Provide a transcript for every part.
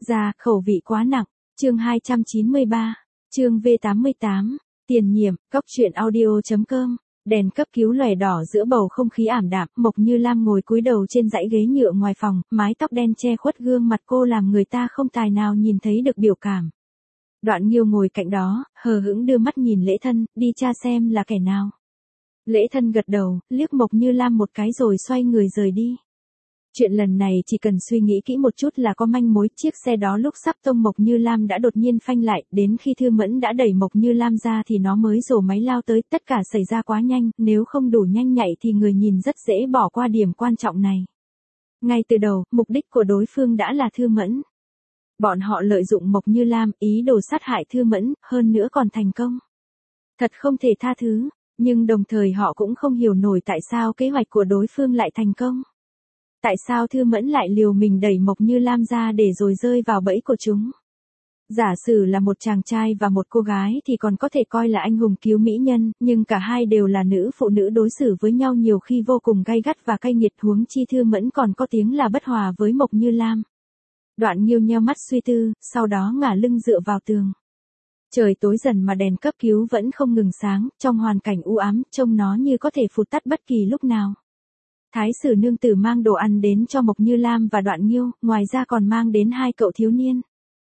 Ra, khẩu vị quá nặng. Chương 293. Chương V88. Tiền nhiệm, Cóc truyện audio.com. Đèn cấp cứu lòe đỏ giữa bầu không khí ảm đạm, Mộc Như Lam ngồi cúi đầu trên dãy ghế nhựa ngoài phòng, mái tóc đen che khuất gương mặt cô làm người ta không tài nào nhìn thấy được biểu cảm. Đoạn Nghiêu ngồi cạnh đó, hờ hững đưa mắt nhìn Lễ Thân, đi tra xem là kẻ nào. Lễ Thân gật đầu, liếc Mộc Như Lam một cái rồi xoay người rời đi. Chuyện lần này chỉ cần suy nghĩ kỹ một chút là có manh mối, chiếc xe đó lúc sắp tông Mộc Như Lam đã đột nhiên phanh lại, đến khi Thư Mẫn đã đẩy Mộc Như Lam ra thì nó mới rồ máy lao tới, tất cả xảy ra quá nhanh, nếu không đủ nhanh nhạy thì người nhìn rất dễ bỏ qua điểm quan trọng này. Ngay từ đầu, mục đích của đối phương đã là Thư Mẫn. Bọn họ lợi dụng Mộc Như Lam, ý đồ sát hại Thư Mẫn, hơn nữa còn thành công. Thật không thể tha thứ, nhưng đồng thời họ cũng không hiểu nổi tại sao kế hoạch của đối phương lại thành công. Tại sao Thư Mẫn lại liều mình đẩy Mộc Như Lam ra để rồi rơi vào bẫy của chúng? Giả sử là một chàng trai và một cô gái thì còn có thể coi là anh hùng cứu mỹ nhân, nhưng cả hai đều là nữ phụ nữ đối xử với nhau nhiều khi vô cùng gay gắt và cay nghiệt, huống chi Thư Mẫn còn có tiếng là bất hòa với Mộc Như Lam. Đoạn Nghiêu nheo mắt suy tư, sau đó ngả lưng dựa vào tường. Trời tối dần mà đèn cấp cứu vẫn không ngừng sáng, trong hoàn cảnh u ám, trông nó như có thể phụt tắt bất kỳ lúc nào. Thái sử nương tử mang đồ ăn đến cho Mộc Như Lam và Đoạn Nghiêu, ngoài ra còn mang đến hai cậu thiếu niên.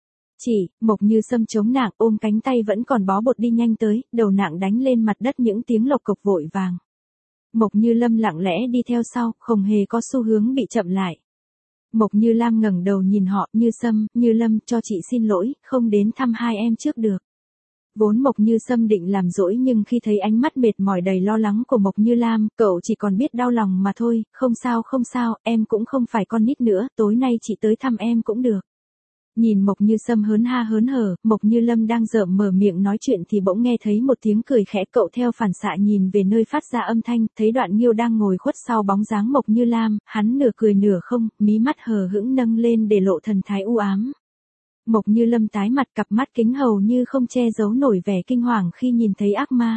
Mộc Như Sâm chống nạng ôm cánh tay vẫn còn bó bột đi nhanh tới, đầu nạng đánh lên mặt đất những tiếng lộc cộc vội vàng. Mộc Như Lâm lặng lẽ đi theo sau, không hề có xu hướng bị chậm lại. Mộc Như Lam ngẩng đầu nhìn họ, Như Sâm, Như Lâm, cho chị xin lỗi, không đến thăm hai em trước được. Vốn Mộc Như Sâm định làm dỗi nhưng khi thấy ánh mắt mệt mỏi đầy lo lắng của Mộc Như Lam, cậu chỉ còn biết đau lòng mà thôi, không sao, em cũng không phải con nít nữa, tối nay chị tới thăm em cũng được. Nhìn Mộc Như Sâm hớn ha hớn hở, Mộc Như Lâm đang rợm mở miệng nói chuyện thì bỗng nghe thấy một tiếng cười khẽ, cậu theo phản xạ nhìn về nơi phát ra âm thanh, thấy Đoạn Nghiêu đang ngồi khuất sau bóng dáng Mộc Như Lam, hắn nửa cười nửa không, mí mắt hờ hững nâng lên để lộ thần thái u ám. Mộc Như Lâm tái mặt, cặp mắt kính hầu như không che giấu nổi vẻ kinh hoàng khi nhìn thấy ác ma.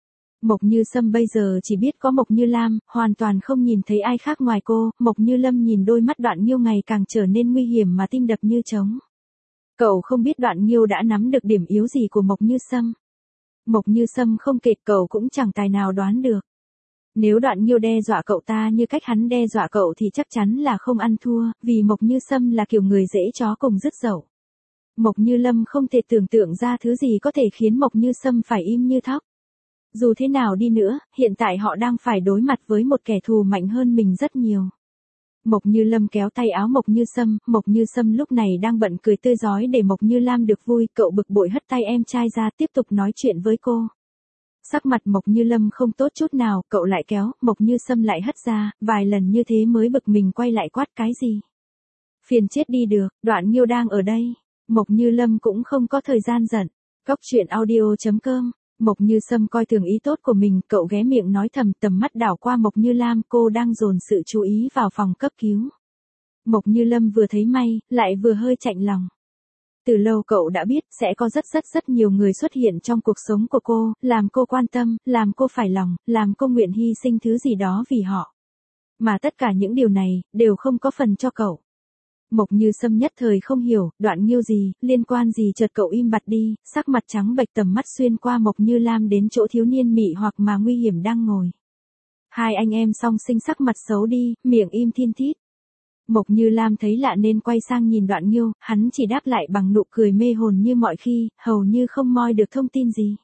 Mộc Như Sâm bây giờ chỉ biết có Mộc Như Lam, hoàn toàn không nhìn thấy ai khác ngoài cô. Mộc Như Lâm nhìn đôi mắt Đoạn Nghiêu ngày càng trở nên nguy hiểm mà tim đập như trống. Cậu không biết Đoạn Nghiêu đã nắm được điểm yếu gì của Mộc Như Sâm. Mộc Như Sâm không kể, cậu cũng chẳng tài nào đoán được. Nếu Đoạn Nghiêu đe dọa cậu ta như cách hắn đe dọa cậu thì chắc chắn là không ăn thua, vì Mộc Như Sâm là kiểu người dễ chó cùng dứt dậu. Mộc Như Lâm không thể tưởng tượng ra thứ gì có thể khiến Mộc Như Sâm phải im như thóc. Dù thế nào đi nữa, hiện tại họ đang phải đối mặt với một kẻ thù mạnh hơn mình rất nhiều. Mộc Như Lâm kéo tay áo Mộc Như Sâm lúc này đang bận cười tươi rói để Mộc Như Lam được vui, cậu bực bội hất tay em trai ra tiếp tục nói chuyện với cô. Sắc mặt Mộc Như Lâm không tốt chút nào, cậu lại kéo, Mộc Như Sâm lại hất ra, vài lần như thế mới bực mình quay lại quát cái gì. Phiền chết đi được, Đoạn Nghiêu đang ở đây. Mộc Như Lâm cũng không có thời gian giận. Cóc truyện audio.com. Mộc Như Sâm coi thường ý tốt của mình, cậu ghé miệng nói thầm, tầm mắt đảo qua Mộc Như Lam, cô đang dồn sự chú ý vào phòng cấp cứu. Mộc Như Lâm vừa thấy may, lại vừa hơi chạnh lòng. Từ lâu cậu đã biết sẽ có rất nhiều người xuất hiện trong cuộc sống của cô, làm cô quan tâm, làm cô phải lòng, làm cô nguyện hy sinh thứ gì đó vì họ. Mà tất cả những điều này, đều không có phần cho cậu. Mộc Như Sâm nhất thời không hiểu, Đoạn Nghiêu gì, liên quan gì, chợt cậu im bặt đi, sắc mặt trắng bệch, tầm mắt xuyên qua Mộc Như Lam đến chỗ thiếu niên mị hoặc mà nguy hiểm đang ngồi. Hai anh em song sinh sắc mặt xấu đi, miệng im thiên thít. Mộc Như Lam thấy lạ nên quay sang nhìn Đoạn Nghiêu, hắn chỉ đáp lại bằng nụ cười mê hồn như mọi khi, hầu như không moi được thông tin gì.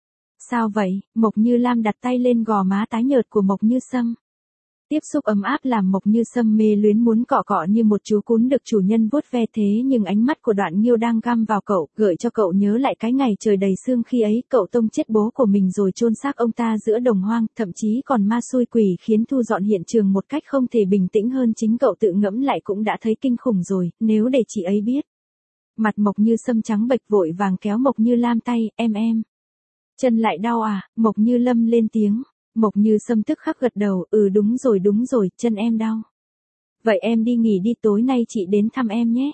Sao vậy? Mộc Như Lam đặt tay lên gò má tái nhợt của Mộc Như Sâm. Tiếp xúc ấm áp làm Mộc Như Sâm mê luyến muốn cọ cọ như một chú cún được chủ nhân vuốt ve, thế nhưng ánh mắt của Đoạn Nghiêu đang găm vào cậu, gợi cho cậu nhớ lại cái ngày trời đầy sương khi ấy cậu tông chết bố của mình rồi chôn xác ông ta giữa đồng hoang, thậm chí còn ma xui quỷ khiến thu dọn hiện trường một cách không thể bình tĩnh hơn, chính cậu tự ngẫm lại cũng đã thấy kinh khủng rồi, nếu để chị ấy biết. Mặt Mộc Như Sâm trắng bệch, vội vàng kéo Mộc Như Lam tay, em. Chân lại đau à? Mộc Như Lâm lên tiếng. Mộc Như Sâm tức khắc gật đầu, đúng rồi, chân em đau. Vậy em đi nghỉ đi, tối nay chị đến thăm em nhé.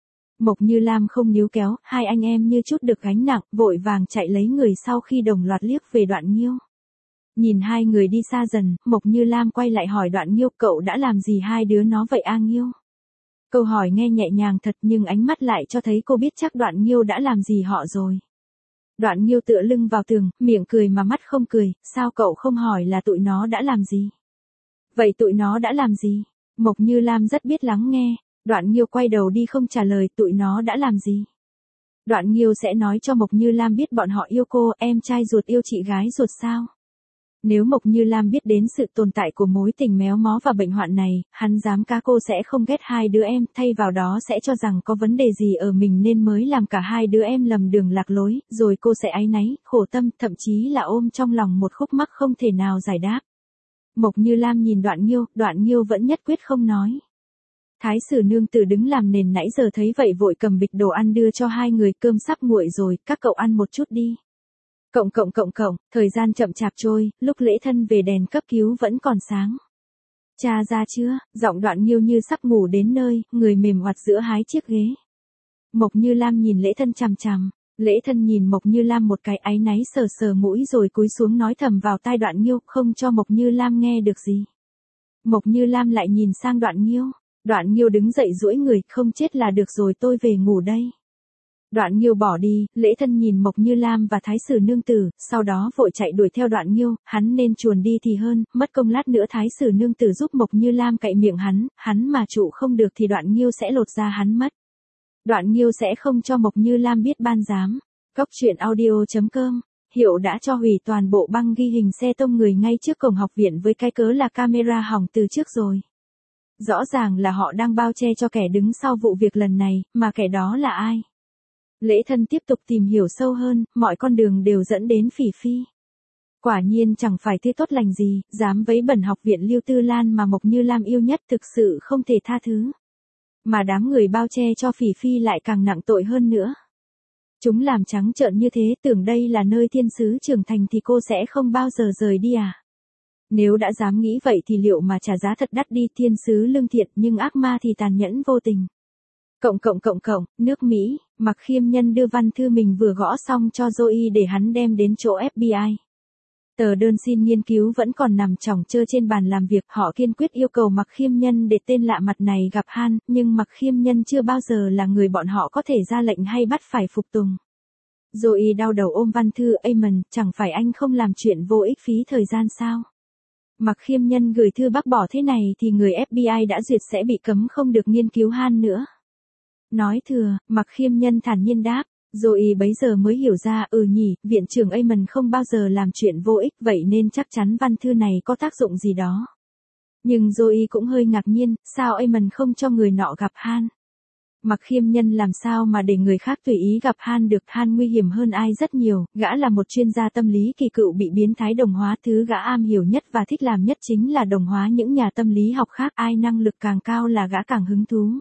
Mộc Như Lam không níu kéo, hai anh em như chút được gánh nặng, vội vàng chạy lấy người sau khi đồng loạt liếc về Đoạn Nghiêu. Nhìn hai người đi xa dần, Mộc Như Lam quay lại hỏi Đoạn Nghiêu, cậu đã làm gì hai đứa nó vậy a Nghiêu? Câu hỏi nghe nhẹ nhàng thật nhưng ánh mắt lại cho thấy cô biết chắc Đoạn Nghiêu đã làm gì họ rồi. Đoạn Nghiêu tựa lưng vào tường, miệng cười mà mắt không cười, sao cậu không hỏi là tụi nó đã làm gì? Vậy tụi nó đã làm gì? Mộc Như Lam rất biết lắng nghe, Đoạn Nghiêu quay đầu đi không trả lời tụi nó đã làm gì. Đoạn Nghiêu sẽ nói cho Mộc Như Lam biết bọn họ yêu cô, em trai ruột yêu chị gái ruột sao? Nếu Mộc Như Lam biết đến sự tồn tại của mối tình méo mó và bệnh hoạn này, hắn dám cá cô sẽ không ghét hai đứa em, thay vào đó sẽ cho rằng có vấn đề gì ở mình nên mới làm cả hai đứa em lầm đường lạc lối, rồi cô sẽ áy náy, khổ tâm, thậm chí là ôm trong lòng một khúc mắc không thể nào giải đáp. Mộc Như Lam nhìn Đoạn Nghiêu vẫn nhất quyết không nói. Thái sử nương tử đứng làm nền nãy giờ thấy vậy vội cầm bịch đồ ăn đưa cho hai người, cơm sắp nguội rồi, các cậu ăn một chút đi. Cộng, thời gian chậm chạp trôi, lúc Lễ Thân về đèn cấp cứu vẫn còn sáng. Cha ra chưa? Giọng Đoạn Nghiêu như sắp ngủ đến nơi, người mềm oặt giữa hai chiếc ghế. Mộc Như Lam nhìn Lễ Thân chằm chằm, Lễ Thân nhìn Mộc Như Lam một cái áy náy sờ sờ mũi rồi cúi xuống nói thầm vào tai Đoạn Nghiêu, không cho Mộc Như Lam nghe được gì. Mộc Như Lam lại nhìn sang Đoạn Nghiêu. Đoạn Nghiêu đứng dậy duỗi người, không chết là được rồi, tôi về ngủ đây. Đoạn Nghiêu bỏ đi, Lễ Thân nhìn Mộc Như Lam và Thái sử nương tử, sau đó vội chạy đuổi theo Đoạn Nghiêu, hắn nên chuồn đi thì hơn, mất công lát nữa Thái sử nương tử giúp Mộc Như Lam cạy miệng hắn mà trụ không được thì Đoạn Nghiêu sẽ lột da hắn mất. Đoạn Nghiêu sẽ không cho Mộc Như Lam biết ban giám. Cóc truyện audio.com, Hiệu đã cho hủy toàn bộ băng ghi hình xe tông người ngay trước cổng học viện với cái cớ là camera hỏng từ trước rồi. Rõ ràng là họ đang bao che cho kẻ đứng sau vụ việc lần này, mà kẻ đó là ai? Lễ Thân tiếp tục tìm hiểu sâu hơn, mọi con đường đều dẫn đến Phỉ Phi. Quả nhiên chẳng phải thứ tốt lành gì, dám vấy bẩn học viện Lưu Tư Lan mà Mộc Như Lam yêu nhất thực sự không thể tha thứ. Mà đám người bao che cho Phỉ Phi lại càng nặng tội hơn nữa. Chúng làm trắng trợn như thế, tưởng đây là nơi thiên sứ trưởng thành thì cô sẽ không bao giờ rời đi à? Nếu đã dám nghĩ vậy thì liệu mà trả giá thật đắt đi, thiên sứ lương thiện nhưng ác ma thì tàn nhẫn vô tình. Cộng, nước Mỹ, Mặc Khiêm Nhân đưa văn thư mình vừa gõ xong cho Joey để hắn đem đến chỗ FBI. Tờ đơn xin nghiên cứu vẫn còn nằm chỏng chơ trên bàn làm việc, họ kiên quyết yêu cầu Mặc Khiêm Nhân để tên lạ mặt này gặp Han, nhưng Mặc Khiêm Nhân chưa bao giờ là người bọn họ có thể ra lệnh hay bắt phải phục tùng. Joey đau đầu ôm văn thư, Amon, chẳng phải anh không làm chuyện vô ích phí thời gian sao? Mặc Khiêm Nhân gửi thư bác bỏ thế này thì người FBI đã duyệt sẽ bị cấm không được nghiên cứu Han nữa. Nói thừa, Mặc Khiêm Nhân thản nhiên đáp, rồi bấy giờ mới hiểu ra, nhỉ, viện trưởng Amon không bao giờ làm chuyện vô ích, vậy nên chắc chắn văn thư này có tác dụng gì đó. Nhưng Joey cũng hơi ngạc nhiên, sao Amon không cho người nọ gặp Han? Mặc Khiêm Nhân làm sao mà để người khác tùy ý gặp Han được, Han nguy hiểm hơn ai rất nhiều, gã là một chuyên gia tâm lý kỳ cựu bị biến thái đồng hóa, thứ gã am hiểu nhất và thích làm nhất chính là đồng hóa những nhà tâm lý học khác, ai năng lực càng cao là gã càng hứng thú.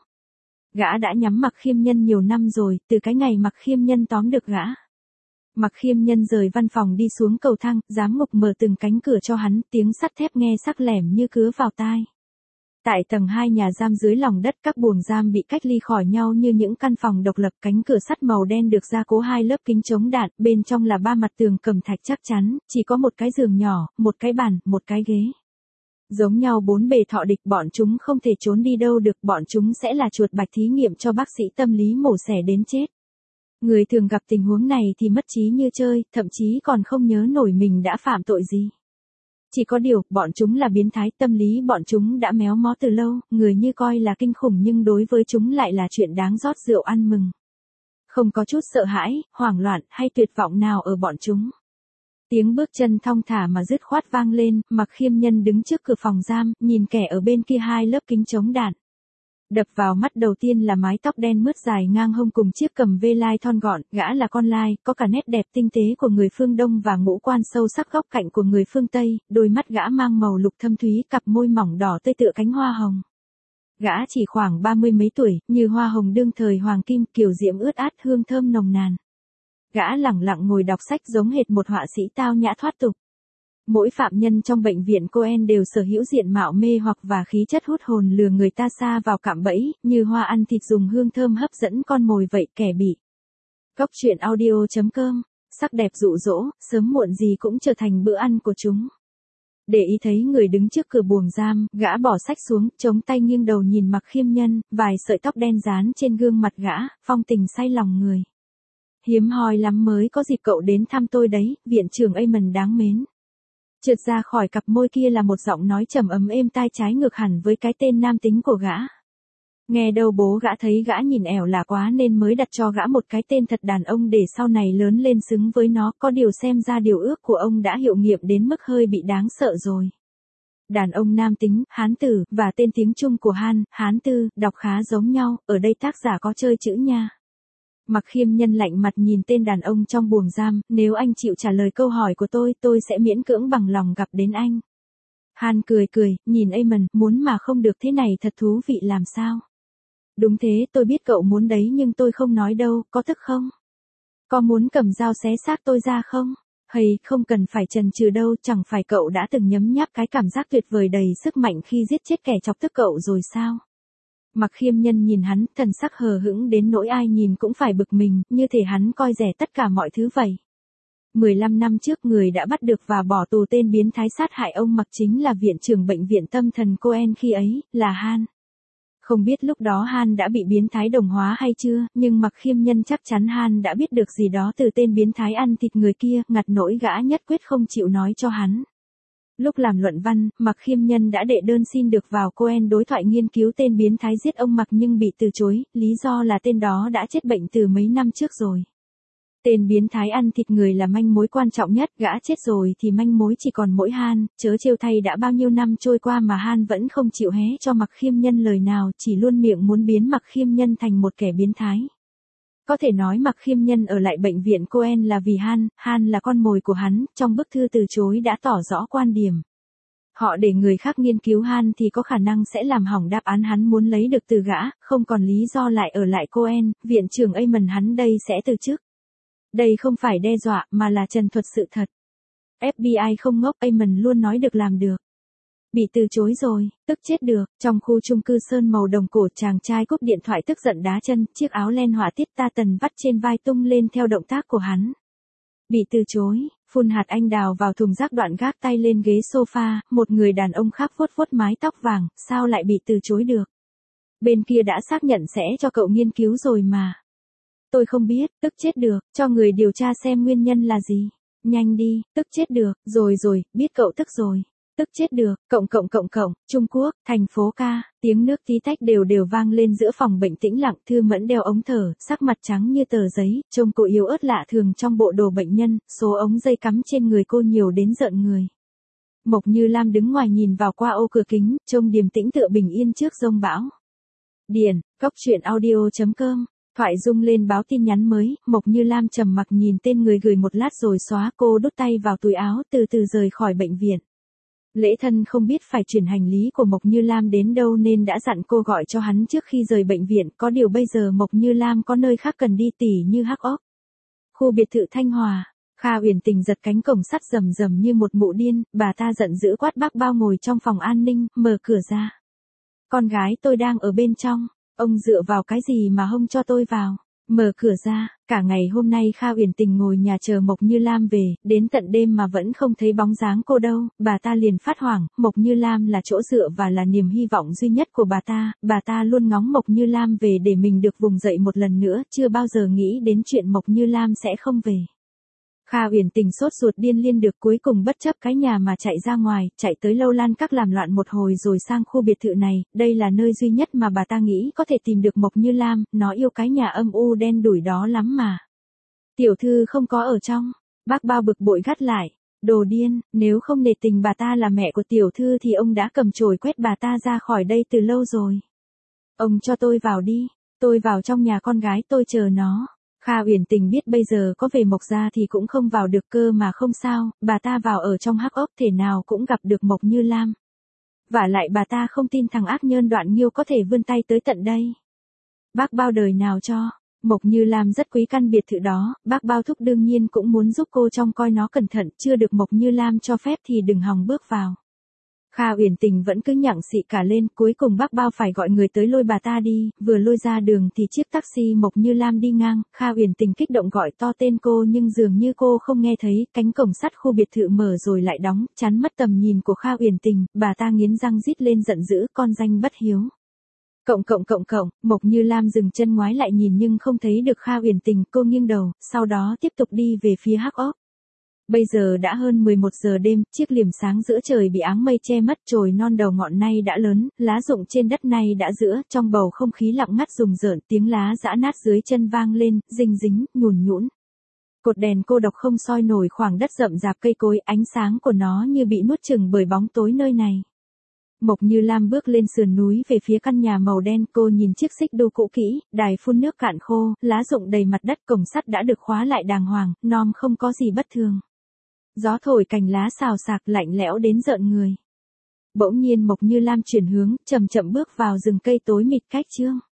Gã đã nhắm Mặc Khiêm Nhân nhiều năm rồi, từ cái ngày Mặc Khiêm Nhân tóm được gã. Mặc Khiêm Nhân rời văn phòng đi xuống cầu thang, giám ngục mở từng cánh cửa cho hắn, tiếng sắt thép nghe sắc lẻm như cứa vào tai. Tại tầng 2 nhà giam dưới lòng đất, các buồng giam bị cách ly khỏi nhau như những căn phòng độc lập, cánh cửa sắt màu đen được gia cố 2 lớp kính chống đạn, bên trong là 3 mặt tường cẩm thạch chắc chắn, chỉ có một cái giường nhỏ, một cái bàn, một cái ghế. Giống nhau 4 bề thọ địch, bọn chúng không thể trốn đi đâu được, bọn chúng sẽ là chuột bạch thí nghiệm cho bác sĩ tâm lý mổ xẻ đến chết. Người thường gặp tình huống này thì mất trí như chơi, thậm chí còn không nhớ nổi mình đã phạm tội gì. Chỉ có điều, bọn chúng là biến thái, tâm lý bọn chúng đã méo mó từ lâu, người như coi là kinh khủng nhưng đối với chúng lại là chuyện đáng rót rượu ăn mừng. Không có chút sợ hãi, hoảng loạn hay tuyệt vọng nào ở bọn chúng. Tiếng bước chân thong thả mà dứt khoát vang lên, Mặc Khiêm Nhân đứng trước cửa phòng giam, nhìn kẻ ở bên kia 2 lớp kính chống đạn. Đập vào mắt đầu tiên là mái tóc đen mướt dài ngang hông cùng chiếc cầm vê lai thon gọn, gã là con lai, có cả nét đẹp tinh tế của người phương Đông và ngũ quan sâu sắc góc cạnh của người phương Tây, đôi mắt gã mang màu lục thâm thúy, cặp môi mỏng đỏ tươi tựa cánh hoa hồng. Gã chỉ khoảng 30 mấy tuổi, như hoa hồng đương thời hoàng kim, kiều diễm ướt át, hương thơm nồng nàn. Gã lẳng lặng ngồi đọc sách giống hệt một họa sĩ tao nhã thoát tục. Mỗi phạm nhân trong bệnh viện Cohen đều sở hữu diện mạo mê hoặc và khí chất hút hồn lừa người ta sa vào cạm bẫy, như hoa ăn thịt dùng hương thơm hấp dẫn con mồi vậy, kẻ bị. Cóc truyện audio.com, sắc đẹp dụ dỗ, sớm muộn gì cũng trở thành bữa ăn của chúng. Để ý thấy người đứng trước cửa buồng giam, gã bỏ sách xuống, chống tay nghiêng đầu nhìn Mặc Khiêm Nhân, vài sợi tóc đen dán trên gương mặt gã, phong tình say lòng người. Hiếm hoi lắm mới có dịp cậu đến thăm tôi đấy, viện trưởng Amon đáng mến. Trượt ra khỏi cặp môi kia là một giọng nói trầm ấm êm tai trái ngược hẳn với cái tên nam tính của gã. Nghe đâu bố gã thấy gã nhìn ẻo lả quá nên mới đặt cho gã một cái tên thật đàn ông để sau này lớn lên xứng với nó, có điều xem ra điều ước của ông đã hiệu nghiệm đến mức hơi bị đáng sợ rồi. Đàn ông nam tính, Hán tử, và tên tiếng Trung của Hán tư, đọc khá giống nhau, ở đây tác giả có chơi chữ nha. Mặc Khiêm Nhân lạnh mặt nhìn tên đàn ông trong buồng giam, nếu anh chịu trả lời câu hỏi của tôi sẽ miễn cưỡng bằng lòng gặp đến anh. Han cười cười, nhìn Amon, muốn mà không được thế này thật thú vị làm sao. Đúng thế, tôi biết cậu muốn đấy nhưng tôi không nói đâu, có tức không? Có muốn cầm dao xé xác tôi ra không? Hay, không cần phải chần chừ đâu, chẳng phải cậu đã từng nhấm nháp cái cảm giác tuyệt vời đầy sức mạnh khi giết chết kẻ chọc tức cậu rồi sao? Mặc Khiêm Nhân nhìn hắn, thần sắc hờ hững đến nỗi ai nhìn cũng phải bực mình, như thể hắn coi rẻ tất cả mọi thứ vậy. 15 năm trước người đã bắt được và bỏ tù tên biến thái sát hại ông Mặc chính là viện trưởng bệnh viện tâm thần Cohen khi ấy, là Han. Không biết lúc đó Han đã bị biến thái đồng hóa hay chưa, nhưng Mặc Khiêm Nhân chắc chắn Han đã biết được gì đó từ tên biến thái ăn thịt người kia, ngặt nỗi gã nhất quyết không chịu nói cho hắn. Lúc làm luận văn, Mặc Khiêm Nhân đã đệ đơn xin được vào Cohen đối thoại nghiên cứu tên biến thái giết ông Mặc nhưng bị từ chối, lý do là tên đó đã chết bệnh từ mấy năm trước rồi. Tên biến thái ăn thịt người là manh mối quan trọng nhất, gã chết rồi thì manh mối chỉ còn mỗi Han, chớ trêu thay đã bao nhiêu năm trôi qua mà Han vẫn không chịu hé cho Mặc Khiêm Nhân lời nào, chỉ luôn miệng muốn biến Mặc Khiêm Nhân thành một kẻ biến thái. Có thể nói Mặc Khiêm Nhân ở lại bệnh viện Cohen là vì Han là con mồi của hắn, trong bức thư từ chối đã tỏ rõ quan điểm. Họ để người khác nghiên cứu Han thì có khả năng sẽ làm hỏng đáp án hắn muốn lấy được từ gã, không còn lý do lại ở lại Cohen, viện trưởng Amon hắn đây sẽ từ chức. Đây không phải đe dọa mà là trần thuật sự thật. FBI không ngốc, Amon luôn nói được làm được. Bị từ chối rồi, tức chết được. Trong khu chung cư sơn màu đồng cổ, chàng trai cúp điện thoại tức giận đá chân, chiếc áo len họa tiết tartan vắt trên vai tung lên theo động tác của hắn. Bị từ chối, phun hạt anh đào vào thùng rác, đoạn gác tay lên ghế sofa, một người đàn ông khác vuốt vuốt mái tóc vàng, sao lại bị từ chối được? Bên kia đã xác nhận sẽ cho cậu nghiên cứu rồi mà. Tôi không biết, tức chết được, cho người điều tra xem nguyên nhân là gì. Nhanh đi, tức chết được, rồi, biết cậu tức rồi. Tức chết được, Trung Quốc, thành phố ca, tiếng nước tí tách đều vang lên giữa phòng bệnh tĩnh lặng. Thư Mẫn đeo ống thở, sắc mặt trắng như tờ giấy, trông cô yếu ớt lạ thường trong bộ đồ bệnh nhân, số ống dây cắm trên người cô nhiều đến rợn người. Mộc Như Lam đứng ngoài nhìn vào qua ô cửa kính, trông điềm tĩnh tựa bình yên trước giông bão. Điền, coctruyện.audio.com. Thoại rung lên báo tin nhắn mới, Mộc Như Lam trầm mặc nhìn tên người gửi một lát rồi xóa, cô đút tay vào túi áo, từ từ rời khỏi bệnh viện. Lễ Thân không biết phải chuyển hành lý của Mộc Như Lam đến đâu nên đã dặn cô gọi cho hắn trước khi rời bệnh viện, có điều bây giờ Mộc Như Lam có nơi khác cần đi tỉ như Hắc Ốc. Khu biệt thự Thanh Hòa, Kha Uyển Tình giật cánh cổng sắt rầm rầm như một mụ điên, bà ta giận dữ quát bác Bao ngồi trong phòng an ninh, mở cửa ra. Con gái tôi đang ở bên trong, ông dựa vào cái gì mà không cho tôi vào? Mở cửa ra. Cả ngày hôm nay Kha Uyển Tình ngồi nhà chờ Mộc Như Lam về, đến tận đêm mà vẫn không thấy bóng dáng cô đâu, bà ta liền phát hoảng. Mộc Như Lam là chỗ dựa và là niềm hy vọng duy nhất của bà ta luôn ngóng Mộc Như Lam về để mình được vùng dậy một lần nữa, chưa bao giờ nghĩ đến chuyện Mộc Như Lam sẽ không về. Kha Uyển Tình sốt ruột điên liên được cuối cùng bất chấp cái nhà mà chạy ra ngoài, chạy tới Lâu Lan Các làm loạn một hồi rồi sang khu biệt thự này, đây là nơi duy nhất mà bà ta nghĩ có thể tìm được Mộc Như Lam, nó yêu cái nhà âm u đen đủi đó lắm mà. Tiểu thư không có ở trong, bác Bao bực bội gắt lại, đồ điên, nếu không nể tình bà ta là mẹ của tiểu thư thì ông đã cầm chổi quét bà ta ra khỏi đây từ lâu rồi. Ông cho tôi vào đi, tôi vào trong nhà con gái tôi chờ nó. Kha Uyển Tình biết bây giờ có về Mộc gia thì cũng không vào được cơ mà không sao, bà ta vào ở trong Hắc Ốc thể nào cũng gặp được Mộc Như Lam. Vả lại bà ta không tin thằng ác nhơn Đoạn Nghiêu có thể vươn tay tới tận đây. Bác Bao đời nào cho, Mộc Như Lam rất quý căn biệt thự đó, bác Bao thúc đương nhiên cũng muốn giúp cô trông coi nó cẩn thận, chưa được Mộc Như Lam cho phép thì đừng hòng bước vào. Kha Uyển Tình vẫn cứ nhặng xị cả lên, cuối cùng bác bao phải gọi người tới lôi bà ta đi, vừa lôi ra đường thì chiếc taxi Mộc Như Lam đi ngang, Kha Uyển Tình kích động gọi to tên cô nhưng dường như cô không nghe thấy, cánh cổng sắt khu biệt thự mở rồi lại đóng, chắn mất tầm nhìn của Kha Uyển Tình, bà ta nghiến răng rít lên giận dữ, con danh bất hiếu. Mộc Như Lam dừng chân ngoái lại nhìn nhưng không thấy được Kha Uyển Tình, cô nghiêng đầu, sau đó tiếp tục đi về phía Hắc Ốc. Bây giờ đã hơn 11 giờ đêm, chiếc liềm sáng giữa trời bị áng mây che mất, chồi non đầu ngọn nay đã lớn, lá rụng trên đất nay đã rữa, trong bầu không khí lặng ngắt rùng rợn, tiếng lá giã nát dưới chân vang lên, rinh dính, nhùn nhũn. Cột đèn cô độc không soi nổi khoảng đất rậm rạp cây cối, ánh sáng của nó như bị nuốt chửng bởi bóng tối nơi này. Mộc Như Lam bước lên sườn núi về phía căn nhà màu đen, cô nhìn chiếc xích đu cũ kỹ, đài phun nước cạn khô, lá rụng đầy mặt đất, cổng sắt đã được khóa lại đàng hoàng, non không có gì bất thường. Gió thổi cành lá xào xạc lạnh lẽo đến rợn người. Bỗng nhiên Mộc Như Lam chuyển hướng, chậm chậm bước vào rừng cây tối mịt cách chương.